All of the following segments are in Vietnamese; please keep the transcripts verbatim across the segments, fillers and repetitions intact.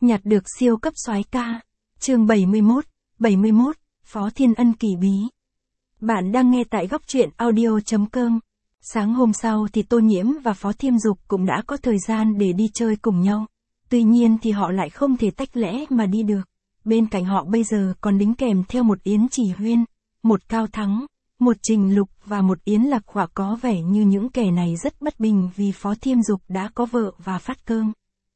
Nhặt được siêu cấp soái ca. Chương bảy mươi mốt, bảy mươi mốt, Phó Thiên Ân kỳ bí. Bạn đang nghe tại góc truyện audio chấm com. Sáng hôm sau thì Tô Nhiễm và Phó Thiêm Dục cũng đã có thời gian để đi chơi cùng nhau. Tuy nhiên thì họ lại không thể tách lẽ mà đi được. Bên cạnh họ bây giờ còn đính kèm theo một Yến Chỉ Huyên, một Cao Thắng, một Trình Lục và một Yến Lạc Họa, có vẻ như những kẻ này rất bất bình vì Phó Thiêm Dục đã có vợ và phát cơm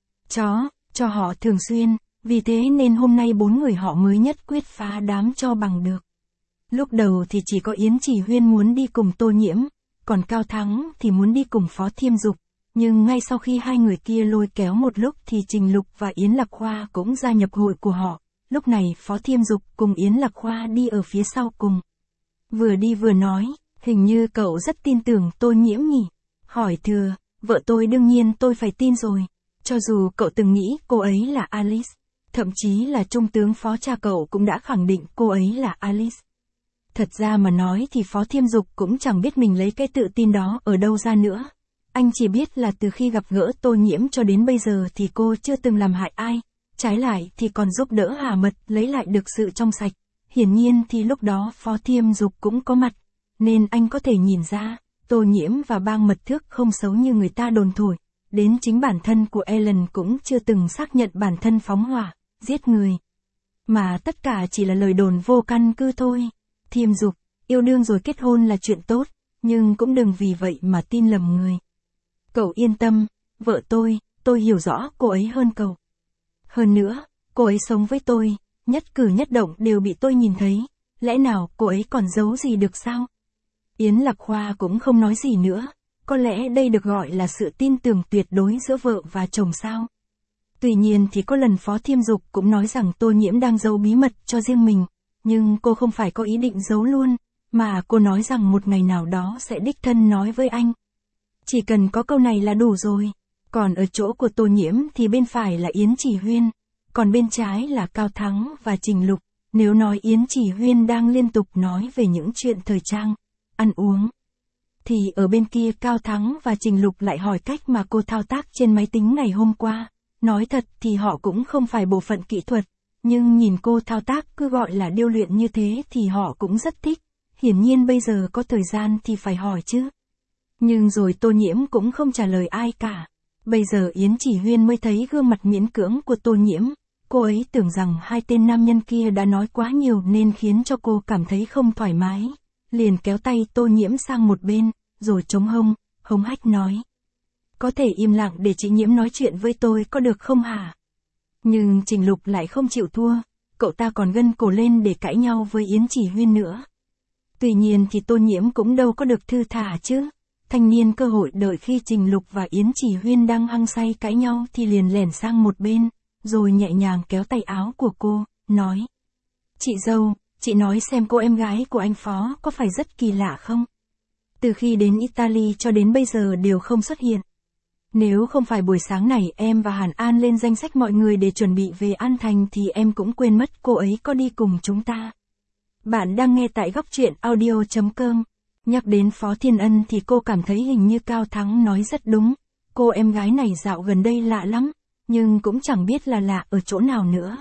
chó cho họ thường xuyên, vì thế nên hôm nay bốn người họ mới nhất quyết phá đám cho bằng được. Lúc đầu thì chỉ có Yến Chỉ Huyên muốn đi cùng Tô Nhiễm, còn Cao Thắng thì muốn đi cùng Phó Thiêm Dục, nhưng ngay sau khi hai người kia lôi kéo một lúc thì Trình Lục và Yến Lạc Họa cũng gia nhập hội của họ. Lúc này Phó Thiêm Dục cùng Yến Lạc Họa đi ở phía sau cùng. Vừa đi vừa nói, hình như cậu rất tin tưởng Tô Nhiễm nhỉ? Hỏi thừa, vợ tôi đương nhiên tôi phải tin rồi. Cho dù cậu từng nghĩ cô ấy là Alice, thậm chí là trung tướng phó cha cậu cũng đã khẳng định cô ấy là Alice. Thật ra mà nói thì Phó Thiêm Dục cũng chẳng biết mình lấy cái tự tin đó ở đâu ra nữa. Anh chỉ biết là từ khi gặp gỡ Tô Nhiễm cho đến bây giờ thì cô chưa từng làm hại ai, trái lại thì còn giúp đỡ Hà Mật lấy lại được sự trong sạch. Hiển nhiên thì lúc đó Phó Thiêm Dục cũng có mặt, nên anh có thể nhìn ra, Tô Nhiễm và Bang Mật Thước không xấu như người ta đồn thổi. Đến chính bản thân của Ellen cũng chưa từng xác nhận bản thân phóng hỏa, giết người. Mà tất cả chỉ là lời đồn vô căn cứ thôi. Thiêm Dục, yêu đương rồi kết hôn là chuyện tốt, nhưng cũng đừng vì vậy mà tin lầm người. Cậu yên tâm, vợ tôi, tôi hiểu rõ cô ấy hơn cậu. Hơn nữa, cô ấy sống với tôi, nhất cử nhất động đều bị tôi nhìn thấy, lẽ nào cô ấy còn giấu gì được sao? Yến Lạc Họa cũng không nói gì nữa. Có lẽ đây được gọi là sự tin tưởng tuyệt đối giữa vợ và chồng sao. Tuy nhiên thì có lần Phó Thiêm Dục cũng nói rằng Tô Nhiễm đang giấu bí mật cho riêng mình, nhưng cô không phải có ý định giấu luôn, mà cô nói rằng một ngày nào đó sẽ đích thân nói với anh. Chỉ cần có câu này là đủ rồi. Còn ở chỗ của Tô Nhiễm thì bên phải là Yến Chỉ Huyên, còn bên trái là Cao Thắng và Trình Lục. Nếu nói Yến Chỉ Huyên đang liên tục nói về những chuyện thời trang, ăn uống, thì ở bên kia Cao Thắng và Trình Lục lại hỏi cách mà cô thao tác trên máy tính ngày hôm qua. Nói thật thì họ cũng không phải bộ phận kỹ thuật, nhưng nhìn cô thao tác cứ gọi là điêu luyện như thế thì họ cũng rất thích. Hiển nhiên bây giờ có thời gian thì phải hỏi chứ. Nhưng rồi Tô Nhiễm cũng không trả lời ai cả. Bây giờ Yến Chỉ Huyên mới thấy gương mặt miễn cưỡng của Tô Nhiễm. Cô ấy tưởng rằng hai tên nam nhân kia đã nói quá nhiều nên khiến cho cô cảm thấy không thoải mái. Liền kéo tay Tô Nhiễm sang một bên, rồi chống hông, hống hách nói. Có thể im lặng để chị Nhiễm nói chuyện với tôi có được không hả? Nhưng Trình Lục lại không chịu thua, cậu ta còn gân cổ lên để cãi nhau với Yến Chỉ Huyên nữa. Tuy nhiên thì Tô Nhiễm cũng đâu có được thư thả chứ. Thanh niên cơ hội đợi khi Trình Lục và Yến Chỉ Huyên đang hăng say cãi nhau thì liền lẻn sang một bên, rồi nhẹ nhàng kéo tay áo của cô, nói. Chị dâu, chị nói xem cô em gái của anh Phó có phải rất kỳ lạ không? Từ khi đến Italy cho đến bây giờ đều không xuất hiện. Nếu không phải buổi sáng này em và Hàn An lên danh sách mọi người để chuẩn bị về An Thành thì em cũng quên mất cô ấy có đi cùng chúng ta. Bạn đang nghe tại góc truyện audio chấm com. Nhắc đến Phó Thiên Ân thì cô cảm thấy hình như Cao Thắng nói rất đúng. Cô em gái này dạo gần đây lạ lắm, nhưng cũng chẳng biết là lạ ở chỗ nào nữa.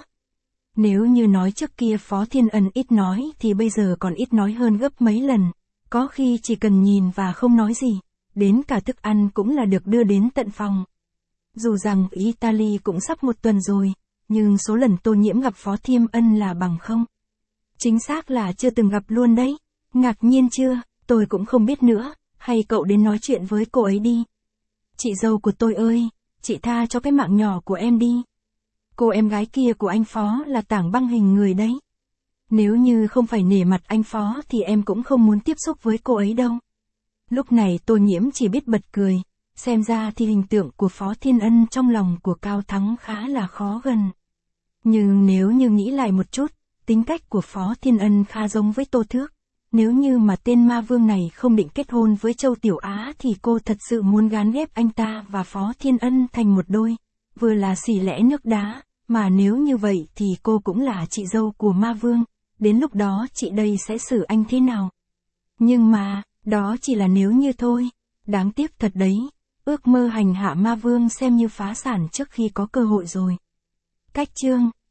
Nếu như nói trước kia Phó Thiên Ân ít nói thì bây giờ còn ít nói hơn gấp mấy lần. Có khi chỉ cần nhìn và không nói gì, đến cả thức ăn cũng là được đưa đến tận phòng. Dù rằng Italy cũng sắp một tuần rồi, nhưng số lần Tô Nhiễm gặp Phó Thiêm Ân là bằng không. Chính xác là chưa từng gặp luôn đấy. Ngạc nhiên chưa? Tôi cũng không biết nữa, hay cậu đến nói chuyện với cô ấy đi. Chị dâu của tôi ơi, chị tha cho cái mạng nhỏ của em đi. Cô em gái kia của anh Phó là tảng băng hình người đấy. Nếu như không phải nể mặt anh Phó thì em cũng không muốn tiếp xúc với cô ấy đâu. Lúc này Tô Nhiễm chỉ biết bật cười, xem ra thì hình tượng của Phó Thiên Ân trong lòng của Cao Thắng khá là khó gần. Nhưng nếu như nghĩ lại một chút, tính cách của Phó Thiên Ân khá giống với Tô Thước. Nếu như mà tên ma vương này không định kết hôn với Châu Tiểu Á thì cô thật sự muốn gán ghép anh ta và Phó Thiên Ân thành một đôi, vừa là xỉ lẽ nước đá, mà nếu như vậy thì cô cũng là chị dâu của ma vương, đến lúc đó chị đây sẽ xử anh thế nào? Nhưng mà, đó chỉ là nếu như thôi, đáng tiếc thật đấy, ước mơ hành hạ ma vương xem như phá sản trước khi có cơ hội rồi. Cách chương